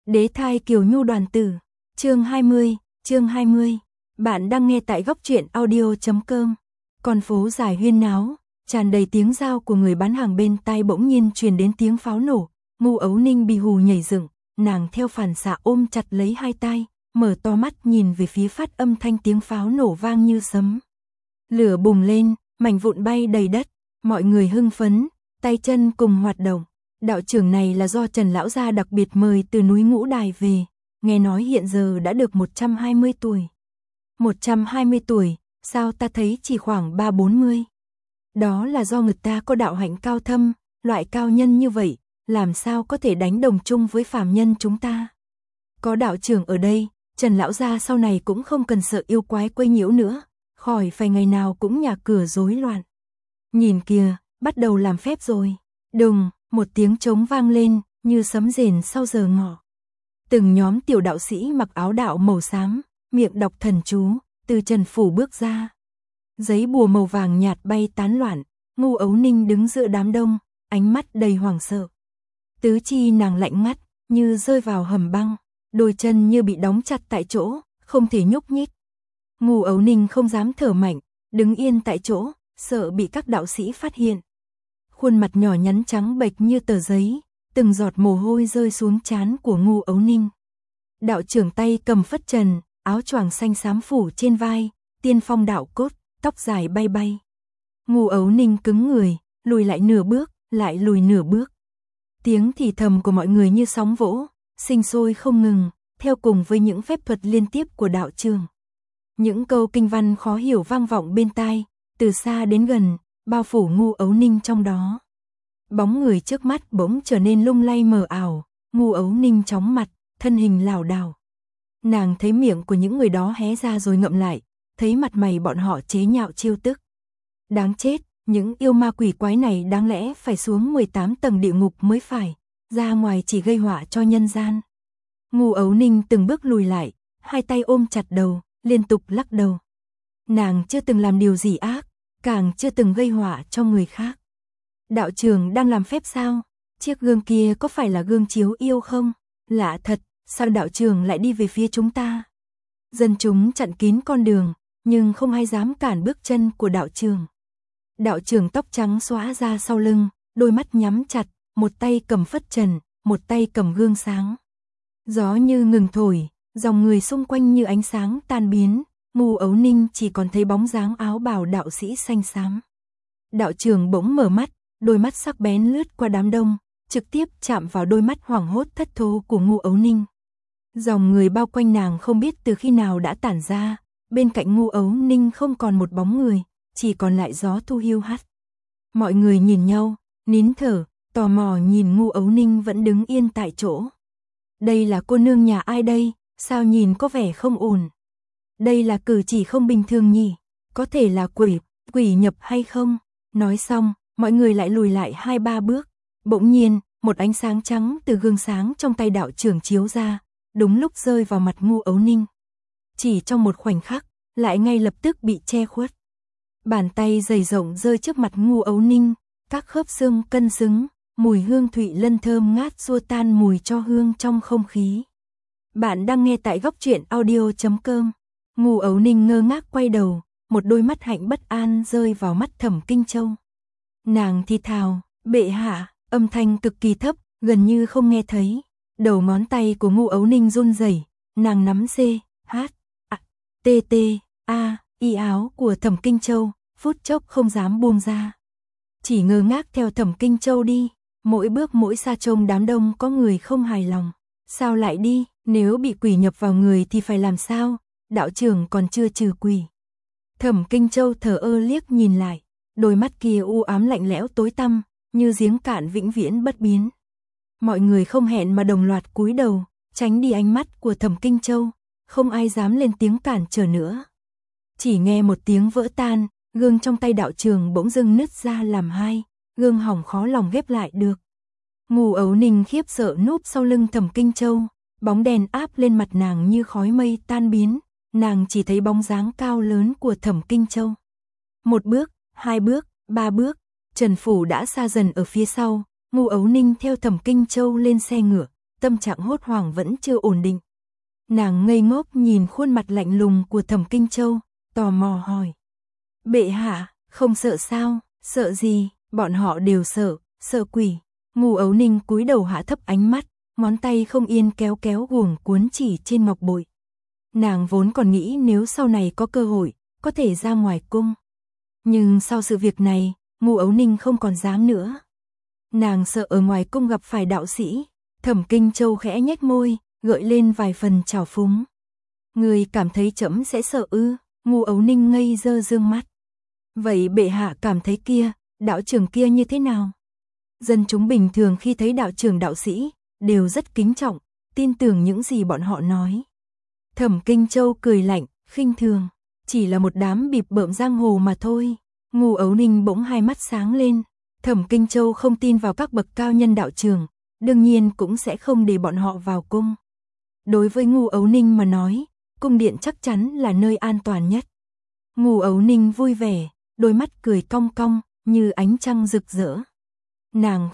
Đế thai Kiều Nhu đoàn tử, chương 20. Bạn đang nghe tại góc truyện audio.com. Con phố dài huyên náo, tràn đầy tiếng giao của người bán hàng, bên tai bỗng nhiên truyền đến tiếng pháo nổ. Ngu Ấu Ninh bì hù nhảy dựng, nàng theo phản xạ ôm chặt lấy hai tai, mở to mắt nhìn về phía phát âm thanh tiếng pháo nổ vang như sấm. Lửa bùng lên, mảnh vụn bay đầy đất, mọi người hưng phấn, tay chân cùng hoạt động. Đạo trưởng này là do Trần lão gia đặc biệt mời từ núi Ngũ Đài về, nghe nói hiện giờ đã được 120 tuổi. 120 tuổi, sao ta thấy chỉ khoảng 3-40? Đó là do người ta có đạo hạnh cao thâm, loại cao nhân như vậy, làm sao có thể đánh đồng chung với phàm nhân chúng ta. Có đạo trưởng ở đây, Trần lão gia sau này cũng không cần sợ yêu quái quấy nhiễu nữa, khỏi phải ngày nào cũng nhà cửa rối loạn. Nhìn kìa, bắt đầu làm phép rồi. Đùng, một tiếng trống vang lên, như sấm rền sau giờ ngọ. Từng nhóm tiểu đạo sĩ mặc áo đạo màu xám, miệng đọc thần chú, từ Trần phủ bước ra. Giấy bùa màu vàng nhạt bay tán loạn, Ngu Ấu Ninh đứng giữa đám đông, ánh mắt đầy hoảng sợ. Tứ chi nàng lạnh ngắt, như rơi vào hầm băng, đôi chân như bị đóng chặt tại chỗ, không thể nhúc nhích. Ngu Ấu Ninh không dám thở mạnh, đứng yên tại chỗ, sợ bị các đạo sĩ phát hiện. Khuôn mặt nhỏ nhắn trắng bệch như tờ giấy, từng giọt mồ hôi rơi xuống trán của Ngu Ấu Ninh. Đạo trưởng tay cầm phất trần, áo choàng xanh xám phủ trên vai, tiên phong đạo cốt, tóc dài bay bay. Ngu Ấu Ninh cứng người, lùi lại nửa bước, lại lùi nửa bước. Tiếng thì thầm của mọi người như sóng vỗ, sinh sôi không ngừng, theo cùng với những phép thuật liên tiếp của đạo trưởng. Những câu kinh văn khó hiểu vang vọng bên tai, từ xa đến gần, bao phủ Ngu Ấu Ninh trong đó. Bóng người trước mắt bỗng trở nên lung lay mờ ảo, Ngu Ấu Ninh chóng mặt, thân hình lảo đảo. Nàng thấy miệng của những người đó hé ra rồi ngậm lại, thấy mặt mày bọn họ chế nhạo trêu tức. Đáng chết, những yêu ma quỷ quái này đáng lẽ phải xuống 18 tầng địa ngục mới phải, ra ngoài chỉ gây họa cho nhân gian. Ngu Ấu Ninh từng bước lùi lại, hai tay ôm chặt đầu, liên tục lắc đầu. Nàng chưa từng làm điều gì ác, càng chưa từng gây họa cho người khác. Đạo trưởng đang làm phép sao? Chiếc gương kia có phải là gương chiếu yêu không? Lạ thật, sao đạo trưởng lại đi về phía chúng ta? Dân chúng chặn kín con đường, nhưng không ai dám cản bước chân của đạo trưởng. Đạo trưởng tóc trắng xõa ra sau lưng, đôi mắt nhắm chặt, một tay cầm phất trần, một tay cầm gương sáng. Gió như ngừng thổi, dòng người xung quanh như ánh sáng tan biến, Ngu Ấu Ninh chỉ còn thấy bóng dáng áo bào đạo sĩ xanh xám. Đạo trưởng bỗng mở mắt, đôi mắt sắc bén lướt qua đám đông, trực tiếp chạm vào đôi mắt hoảng hốt thất thố của Ngu Ấu Ninh. Dòng người bao quanh nàng không biết từ khi nào đã tản ra, bên cạnh Ngu Ấu Ninh không còn một bóng người, chỉ còn lại gió thu hiu hắt. Mọi người nhìn nhau, nín thở, tò mò nhìn Ngu Ấu Ninh vẫn đứng yên tại chỗ. Đây là cô nương nhà ai đây, sao nhìn có vẻ không ổn. Đây là cử chỉ không bình thường nhỉ, có thể là quỷ nhập hay không? Nói xong, mọi người lại lùi lại 2-3 bước. Bỗng nhiên, một ánh sáng trắng từ gương sáng trong tay đạo trưởng chiếu ra, đúng lúc rơi vào mặt Ngu Ấu Ninh. Chỉ trong một khoảnh khắc, lại ngay lập tức bị che khuất. Bàn tay dày rộng rơi trước mặt Ngu Ấu Ninh, các khớp xương cân xứng, mùi hương thụy lân thơm ngát xua tan mùi tro hương trong không khí. Bạn đang nghe tại góc truyện audio.com. Ngu Ấu Ninh ngơ ngác quay đầu, một đôi mắt hạnh bất an rơi vào mắt Thẩm Kinh Châu. Nàng thì thào, bệ hạ, âm thanh cực kỳ thấp, gần như không nghe thấy. Đầu ngón tay của Ngu Ấu Ninh run rẩy, nàng nắm y áo của Thẩm Kinh Châu, phút chốc không dám buông ra. Chỉ ngơ ngác theo Thẩm Kinh Châu đi, mỗi bước mỗi xa trông đám đông có người không hài lòng. Sao lại đi, nếu bị quỷ nhập vào người thì phải làm sao? Đạo trưởng còn chưa trừ quỷ. Thẩm Kinh Châu thờ ơ liếc nhìn lại, đôi mắt kia u ám lạnh lẽo tối tăm, như giếng cạn vĩnh viễn bất biến. Mọi người không hẹn mà đồng loạt cúi đầu, tránh đi ánh mắt của Thẩm Kinh Châu, không ai dám lên tiếng cản trở nữa. Chỉ nghe một tiếng vỡ tan, gương trong tay đạo trưởng bỗng dưng nứt ra làm hai, gương hỏng khó lòng ghép lại được. Ngu Ấu Ninh khiếp sợ núp sau lưng Thẩm Kinh Châu, bóng đèn áp lên mặt nàng như khói mây tan biến, nàng chỉ thấy bóng dáng cao lớn của Thẩm Kinh Châu. Một bước, 2 bước, 3 bước, Trần phủ đã xa dần ở phía sau, Ngu Ấu Ninh theo Thẩm Kinh Châu lên xe ngựa, tâm trạng hốt hoảng vẫn chưa ổn định. Nàng ngây ngốc nhìn khuôn mặt lạnh lùng của Thẩm Kinh Châu, tò mò hỏi. Bệ hạ, không sợ sao? Sợ gì? Bọn họ đều sợ, sợ quỷ. Ngô Ấu Ninh cúi đầu hạ thấp ánh mắt, ngón tay không yên kéo kéo guồng cuốn chỉ trên ngọc bội. Nàng vốn còn nghĩ nếu sau này có cơ hội, có thể ra ngoài cung. Nhưng sau sự việc này, Ngô Ấu Ninh không còn dám nữa. Nàng sợ ở ngoài cung gặp phải đạo sĩ. Thẩm Kinh Châu khẽ nhếch môi, gợi lên vài phần trào phúng. Người cảm thấy trẫm sẽ sợ ư? Ngô Ấu Ninh ngây dơ dương mắt. Vậy bệ hạ cảm thấy kia, đạo trưởng kia như thế nào? Dân chúng bình thường khi thấy đạo trưởng đạo sĩ, đều rất kính trọng, tin tưởng những gì bọn họ nói. Thẩm Kinh Châu cười lạnh, khinh thường, chỉ là một đám bịp bợm giang hồ mà thôi. Ngô Ấu Ninh bỗng hai mắt sáng lên. Thẩm Kinh Châu không tin vào các bậc cao nhân đạo trưởng, đương nhiên cũng sẽ không để bọn họ vào cung. Đối với Ngô Ấu Ninh mà nói, cung điện chắc chắn là nơi an toàn nhất. Ngô Ấu Ninh vui vẻ, đôi mắt cười cong cong, như ánh trăng rực rỡ. Nàng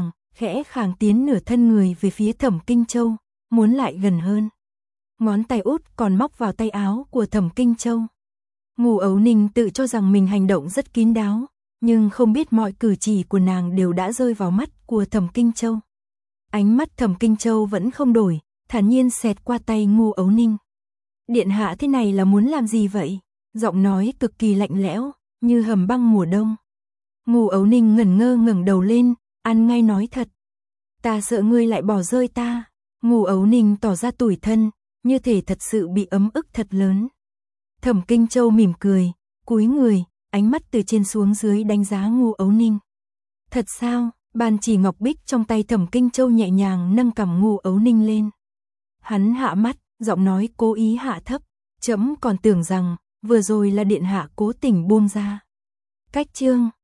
khẽ khàng tiến nửa thân người về phía Thẩm Kinh Châu, muốn lại gần hơn. Ngón tay út còn móc vào tay áo của Thẩm Kinh Châu. Ngô Ấu Ninh tự cho rằng mình hành động rất kín đáo, nhưng không biết mọi cử chỉ của nàng đều đã rơi vào mắt của Thẩm Kinh Châu. Ánh mắt Thẩm Kinh Châu vẫn không đổi, thản nhiên xẹt qua tay Ngô Ấu Ninh. Điện hạ thế này là muốn làm gì vậy? Giọng nói cực kỳ lạnh lẽo, như hầm băng mùa đông. Ngô Ấu Ninh ngẩn ngơ ngẩng đầu lên, ăn ngay nói thật. Ta sợ ngươi lại bỏ rơi ta. Ngô Ấu Ninh tỏ ra tủi thân, như thể thật sự bị ấm ức thật lớn. Thẩm Kinh Châu mỉm cười, cúi người, ánh mắt từ trên xuống dưới đánh giá Ngô Ấu Ninh. Thật sao? Bàn chỉ ngọc bích trong tay Thẩm Kinh Châu nhẹ nhàng nâng cằm Ngô Ấu Ninh lên. Hắn hạ mắt, giọng nói cố ý hạ thấp. Trẫm còn tưởng rằng vừa rồi là điện hạ cố tình buông ra. Cách chương